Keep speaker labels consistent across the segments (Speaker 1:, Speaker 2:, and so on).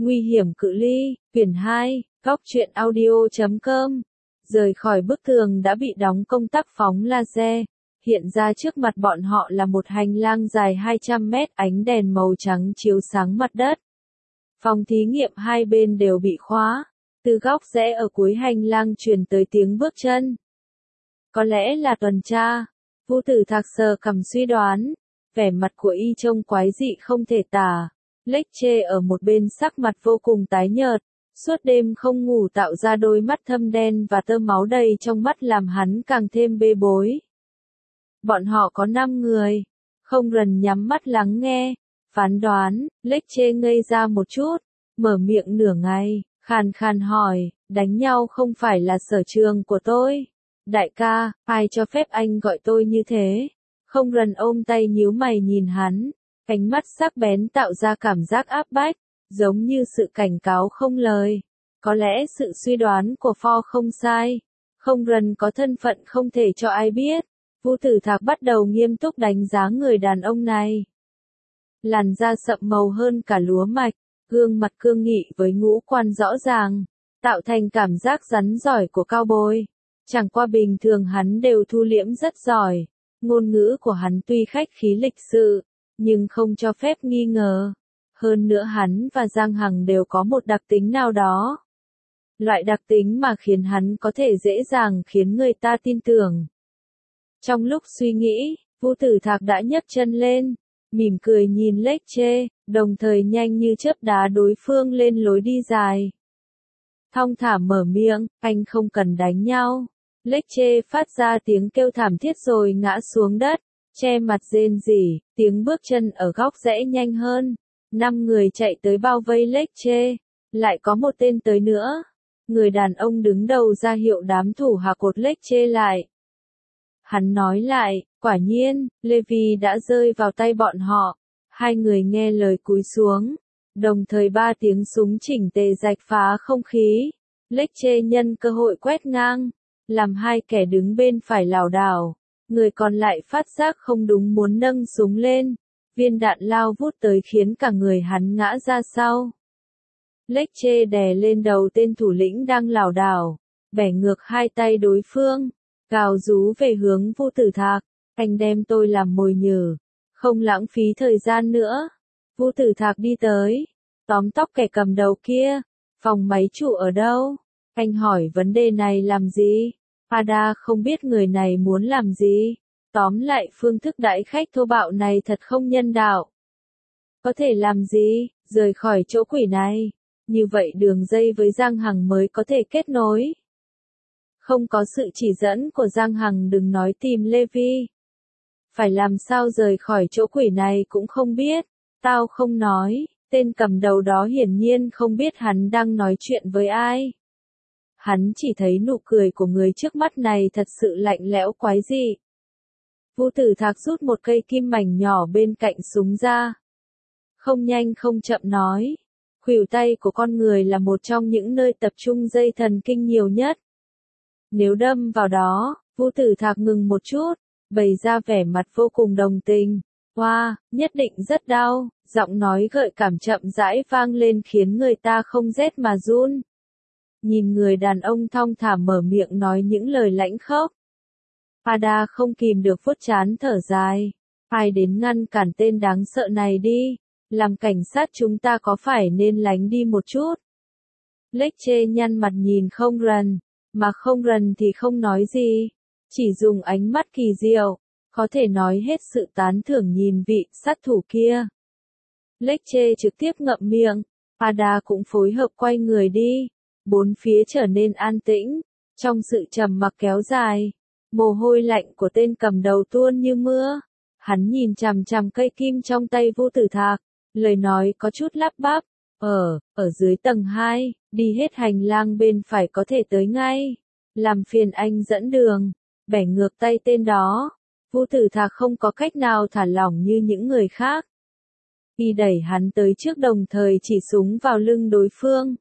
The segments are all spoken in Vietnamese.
Speaker 1: Nguy hiểm cự ly, quyển 2, góc truyện audio.com. Rời khỏi bức tường đã bị đóng công tắc phóng laser. Hiện ra trước mặt bọn họ là một hành lang dài 200 mét, ánh đèn màu trắng chiếu sáng mặt đất. Phòng thí nghiệm hai bên đều bị khóa. Từ góc rẽ ở cuối hành lang truyền tới tiếng bước chân. Có lẽ là tuần tra. Vu Tử Thạc sờ cằm suy đoán. Vẻ mặt của y trông quái dị không thể tả. Lecce ở một bên sắc mặt vô cùng tái nhợt. Suốt đêm không ngủ tạo ra đôi mắt thâm đen và tơ máu đầy trong mắt làm hắn càng thêm bê bối. Bọn họ có 5 người. Không rần nhắm mắt lắng nghe. Phán đoán, Lecce ngây ra một chút. Mở miệng nửa ngày, khàn khàn hỏi, đánh nhau không phải là sở trường của tôi. Đại ca, ai cho phép anh gọi tôi như thế? Không rần ôm tay nhíu mày nhìn hắn. Ánh mắt sắc bén tạo ra cảm giác áp bách, giống như sự cảnh cáo không lời. Có lẽ sự suy đoán của Ford không sai. Không rần có thân phận không thể cho ai biết. Vu Tử Thạc bắt đầu nghiêm túc đánh giá người đàn ông này. Làn da sậm màu hơn cả lúa mạch, gương mặt cương nghị với ngũ quan rõ ràng, tạo thành cảm giác rắn giỏi của cao bồi. Chẳng qua bình thường hắn đều thu liễm rất giỏi. Ngôn ngữ của hắn tuy khách khí lịch sự, nhưng không cho phép nghi ngờ. Hơn nữa hắn và Giang Hằng đều có một đặc tính nào đó. Loại đặc tính mà khiến hắn có thể dễ dàng khiến người ta tin tưởng. Trong lúc suy nghĩ, Vu Tử Thạc đã nhấc chân lên, mỉm cười nhìn Lecce, đồng thời nhanh như chớp đá đối phương lên lối đi dài. Thong thả mở miệng, anh không cần đánh nhau. Lecce phát ra tiếng kêu thảm thiết rồi ngã xuống đất, che mặt rên rỉ, tiếng bước chân ở góc rẽ nhanh hơn. 5 người chạy tới bao vây Lecce, lại có một tên tới nữa. Người đàn ông đứng đầu ra hiệu đám thủ hạ cột Lecce lại. Hắn nói lại, quả nhiên, Levi đã rơi vào tay bọn họ. Hai người nghe lời cúi xuống. Đồng thời 3 tiếng súng chỉnh tề rạch phá không khí. Lecce nhân cơ hội quét ngang, làm hai kẻ đứng bên phải lảo đảo. Người còn lại phát giác không đúng muốn nâng súng lên. Viên đạn lao vút tới khiến cả người hắn ngã ra sau. Lecce đè lên đầu tên thủ lĩnh đang lảo đảo, bẻ ngược hai tay đối phương, gào rú về hướng Vu Tử Thạc, anh đem tôi làm mồi nhử, không lãng phí thời gian nữa. Vu Tử Thạc đi tới, tóm tóc kẻ cầm đầu kia, phòng máy chủ ở đâu? Anh hỏi vấn đề này làm gì? Ada không biết người này muốn làm gì. Tóm lại phương thức đãi khách thô bạo này thật không nhân đạo. Có thể làm gì? Rời khỏi chỗ quỷ này. Như vậy đường dây với Giang Hằng mới có thể kết nối. Không có sự chỉ dẫn của Giang Hằng đừng nói tìm Levi. Phải làm sao rời khỏi chỗ quỷ này cũng không biết. Tao không nói, tên cầm đầu đó hiển nhiên không biết hắn đang nói chuyện với ai. Hắn chỉ thấy nụ cười của người trước mắt này thật sự lạnh lẽo quái dị. Vu Tử Thạc rút một cây kim mảnh nhỏ bên cạnh súng ra. Không nhanh không chậm nói. Khuỷu tay của con người là một trong những nơi tập trung dây thần kinh nhiều nhất. Nếu đâm vào đó, Vu Tử Thạc ngừng một chút, bày ra vẻ mặt vô cùng đồng tình. Wow, nhất định rất đau, giọng nói gợi cảm chậm rãi vang lên khiến người ta không rét mà run. Nhìn người đàn ông thong thả mở miệng nói những lời lãnh khốc. Ada không kìm được vuốt trán thở dài. Ai đến ngăn cản tên đáng sợ này đi. Làm cảnh sát chúng ta có phải nên lánh đi một chút? Lecce nhăn mặt nhìn không rần. Mà không rần thì không nói gì. Chỉ dùng ánh mắt kỳ diệu. Có thể nói hết sự tán thưởng nhìn vị sát thủ kia. Lecce trực tiếp ngậm miệng. Ada cũng phối hợp quay người đi. Bốn phía trở nên an tĩnh. Trong sự trầm mặc kéo dài. Mồ hôi lạnh của tên cầm đầu tuôn như mưa. Hắn nhìn chằm chằm cây kim trong tay Vu Tử Thạc. Lời nói có chút lắp bắp. Ở dưới tầng 2, đi hết hành lang bên phải có thể tới ngay. Làm phiền anh dẫn đường. Bẻ ngược tay tên đó. Vu Tử Thạc không có cách nào thả lỏng như những người khác. Y đẩy hắn tới trước đồng thời chỉ súng vào lưng đối phương.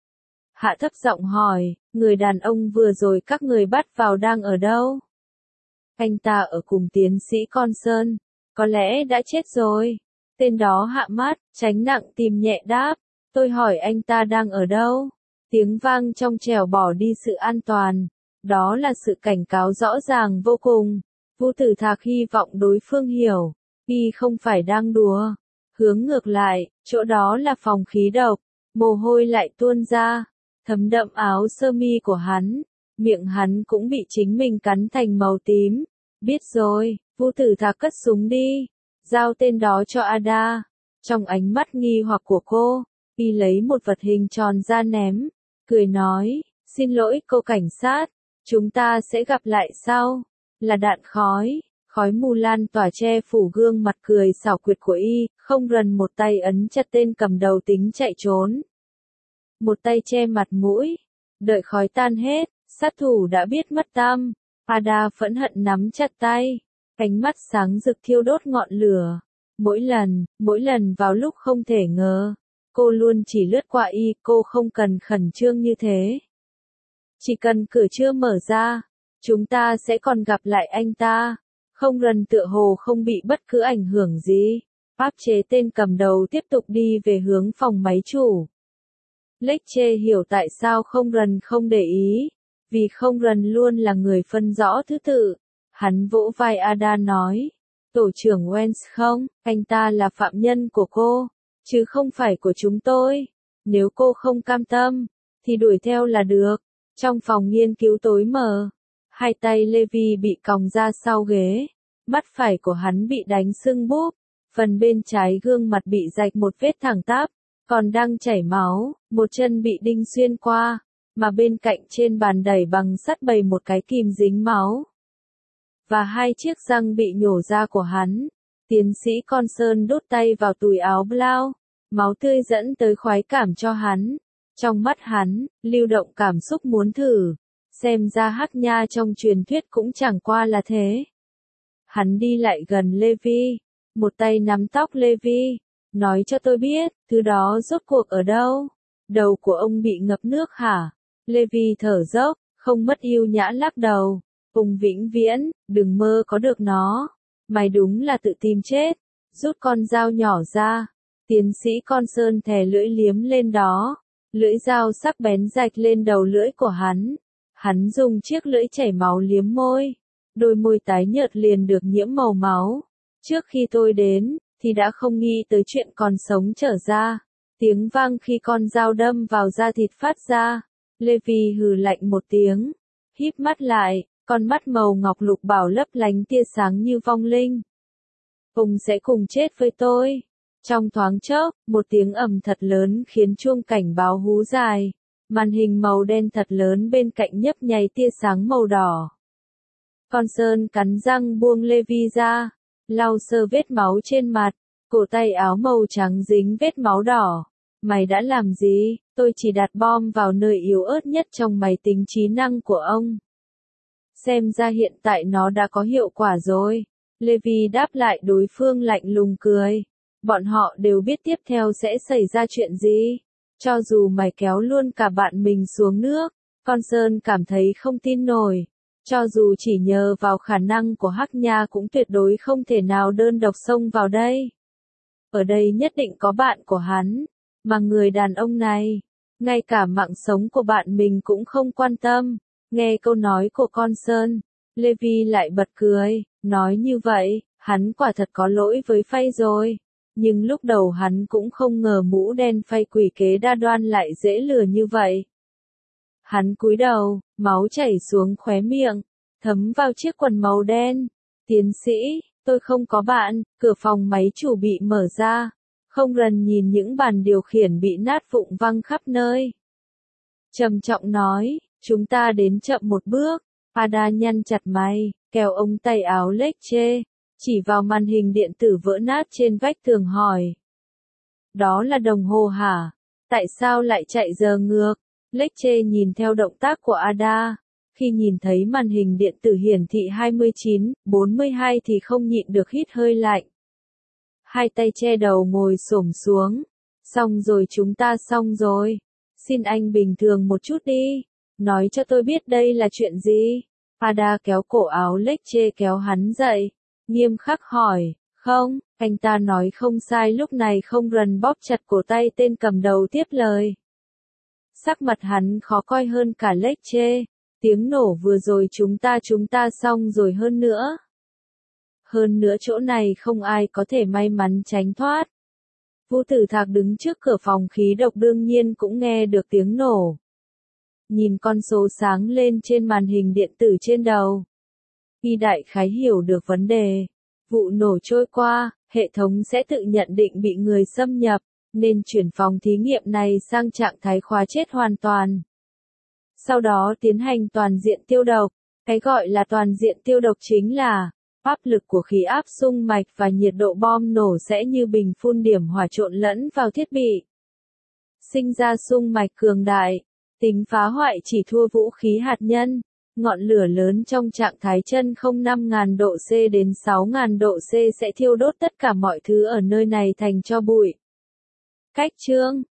Speaker 1: Hạ thấp giọng hỏi, người đàn ông vừa rồi các người bắt vào đang ở đâu? Anh ta ở cùng tiến sĩ Conson, có lẽ đã chết rồi. Tên đó hạ mắt, tránh nặng tìm nhẹ đáp. Tôi hỏi anh ta đang ở đâu? Tiếng vang trong trẻo bỏ đi sự an toàn. Đó là sự cảnh cáo rõ ràng vô cùng. Vu Tử Thạc hy vọng đối phương hiểu. Y không phải đang đùa. Hướng ngược lại, chỗ đó là phòng khí độc. Mồ hôi lại tuôn ra, thấm đậm áo sơ mi của hắn. Miệng hắn cũng bị chính mình cắn thành màu tím. Biết rồi, Vu Tử Thạc cất súng đi. Giao tên đó cho Ada. Trong ánh mắt nghi hoặc của cô, y lấy một vật hình tròn ra ném. Cười nói, xin lỗi cô cảnh sát. Chúng ta sẽ gặp lại sau. Là đạn khói. Khói mù lan tỏa che phủ gương mặt cười xảo quyệt của y, không gần một tay ấn chặt tên cầm đầu tính chạy trốn. Một tay che mặt mũi. Đợi khói tan hết, sát thủ đã biết mất tăm. Ada phẫn hận nắm chặt tay. Ánh mắt sáng rực thiêu đốt ngọn lửa. Mỗi lần vào lúc không thể ngờ. Cô luôn chỉ lướt qua y, cô không cần khẩn trương như thế. Chỉ cần cửa chưa mở ra, chúng ta sẽ còn gặp lại anh ta. Không gần tựa hồ không bị bất cứ ảnh hưởng gì. Áp chế tên cầm đầu tiếp tục đi về hướng phòng máy chủ. Lecce hiểu tại sao không gần không để ý. Vì không gần luôn là người phân rõ thứ tự. Hắn vỗ vai Ada nói. Tổ trưởng Wells không, anh ta là phạm nhân của cô, chứ không phải của chúng tôi. Nếu cô không cam tâm, thì đuổi theo là được. Trong phòng nghiên cứu tối mờ, hai tay Levi bị còng ra sau ghế. Mắt phải của hắn bị đánh sưng búp. Phần bên trái gương mặt bị rạch một vết thẳng tắp, còn đang chảy máu. Một chân bị đinh xuyên qua, mà bên cạnh trên bàn đẩy bằng sắt bày một cái kìm dính máu. Và hai chiếc răng bị nhổ ra của hắn. Tiến sĩ Conson đút tay vào túi áo blau. Máu tươi dẫn tới khoái cảm cho hắn. Trong mắt hắn, lưu động cảm xúc muốn thử. Xem ra Hắc Nha trong truyền thuyết cũng chẳng qua là thế. Hắn đi lại gần Levi. Một tay nắm tóc Levi. Nói cho tôi biết, thứ đó rốt cuộc ở đâu? Đầu của ông bị ngập nước hả? Levi thở dốc, không mất yêu nhã lắc đầu. Ông vĩnh viễn, đừng mơ có được nó. Mày đúng là tự tìm chết. Rút con dao nhỏ ra. Tiến sĩ Conson thè lưỡi liếm lên đó. Lưỡi dao sắc bén rạch lên đầu lưỡi của hắn. Hắn dùng chiếc lưỡi chảy máu liếm môi. Đôi môi tái nhợt liền được nhiễm màu máu. Trước khi tôi đến, thì đã không nghĩ tới chuyện còn sống trở ra. Tiếng vang khi con dao đâm vào da thịt phát ra. Levi hừ lạnh một tiếng. Híp mắt lại, con mắt màu ngọc lục bảo lấp lánh tia sáng như vong linh. Ông sẽ cùng chết với tôi. Trong thoáng chốc, một tiếng ầm thật lớn khiến chuông cảnh báo hú dài. Màn hình màu đen thật lớn bên cạnh nhấp nháy tia sáng màu đỏ. Conson cắn răng buông Levi ra, lau sơ vết máu trên mặt, cổ tay áo màu trắng dính vết máu đỏ. Mày đã làm gì? Tôi chỉ đặt bom vào nơi yếu ớt nhất trong máy tính trí năng của ông. Xem ra hiện tại nó đã có hiệu quả rồi. Levi đáp lại đối phương lạnh lùng cười. Bọn họ đều biết tiếp theo sẽ xảy ra chuyện gì. Cho dù mày kéo luôn cả bạn mình xuống nước, Conson cảm thấy không tin nổi. Cho dù chỉ nhờ vào khả năng của Hắc Nha cũng tuyệt đối không thể nào đơn độc xông vào đây. Ở đây nhất định có bạn của hắn, mà người đàn ông này, ngay cả mạng sống của bạn mình cũng không quan tâm. Nghe câu nói của Conson, Levi lại bật cười, nói như vậy, hắn quả thật có lỗi với Faye rồi. Nhưng lúc đầu hắn cũng không ngờ mũ đen Faye quỷ kế đa đoan lại dễ lừa như vậy. Hắn cúi đầu, máu chảy xuống khóe miệng, thấm vào chiếc quần màu đen. Tiến sĩ, tôi không có bạn. Cửa phòng máy chủ bị mở ra. Không gần nhìn những bàn điều khiển bị nát vụn văng khắp nơi. Trầm trọng nói, chúng ta đến chậm một bước. Ada nhăn chặt mày, kéo ống tay áo Lecce, chỉ vào màn hình điện tử vỡ nát trên vách tường hỏi. Đó là đồng hồ hả? Tại sao lại chạy giờ ngược? Lecce nhìn theo động tác của Ada. Khi nhìn thấy màn hình điện tử hiển thị 29:42 thì không nhịn được hít hơi lạnh. Hai tay che đầu ngồi xổm xuống. Xong rồi, chúng ta xong rồi. Xin anh bình thường một chút đi. Nói cho tôi biết đây là chuyện gì. Ada kéo cổ áo Lecce kéo hắn dậy. Nghiêm khắc hỏi, Không, anh ta nói không sai, lúc này không rần bóp chặt cổ tay tên cầm đầu tiếp lời. Sắc mặt hắn khó coi hơn cả lếch chê. Tiếng nổ vừa rồi chúng ta xong rồi hơn nữa. Hơn nữa chỗ này không ai có thể may mắn tránh thoát. Vu Tử Thạc đứng trước cửa phòng khí độc đương nhiên cũng nghe được tiếng nổ. Nhìn con số sáng lên trên màn hình điện tử trên đầu. Y đại khái hiểu được vấn đề. Vụ nổ trôi qua, hệ thống sẽ tự nhận định bị người xâm nhập, nên chuyển phòng thí nghiệm này sang trạng thái khóa chết hoàn toàn. Sau đó tiến hành toàn diện tiêu độc. Cái gọi là toàn diện tiêu độc chính là áp lực của khí áp xung mạch và nhiệt độ bom nổ sẽ như bình phun điểm hỏa trộn lẫn vào thiết bị. Sinh ra xung mạch cường đại, tính phá hoại chỉ thua vũ khí hạt nhân. Ngọn lửa lớn trong trạng thái chân không 5.000 độ C đến 6.000 độ C sẽ thiêu đốt tất cả mọi thứ ở nơi này thành tro bụi. Cách chương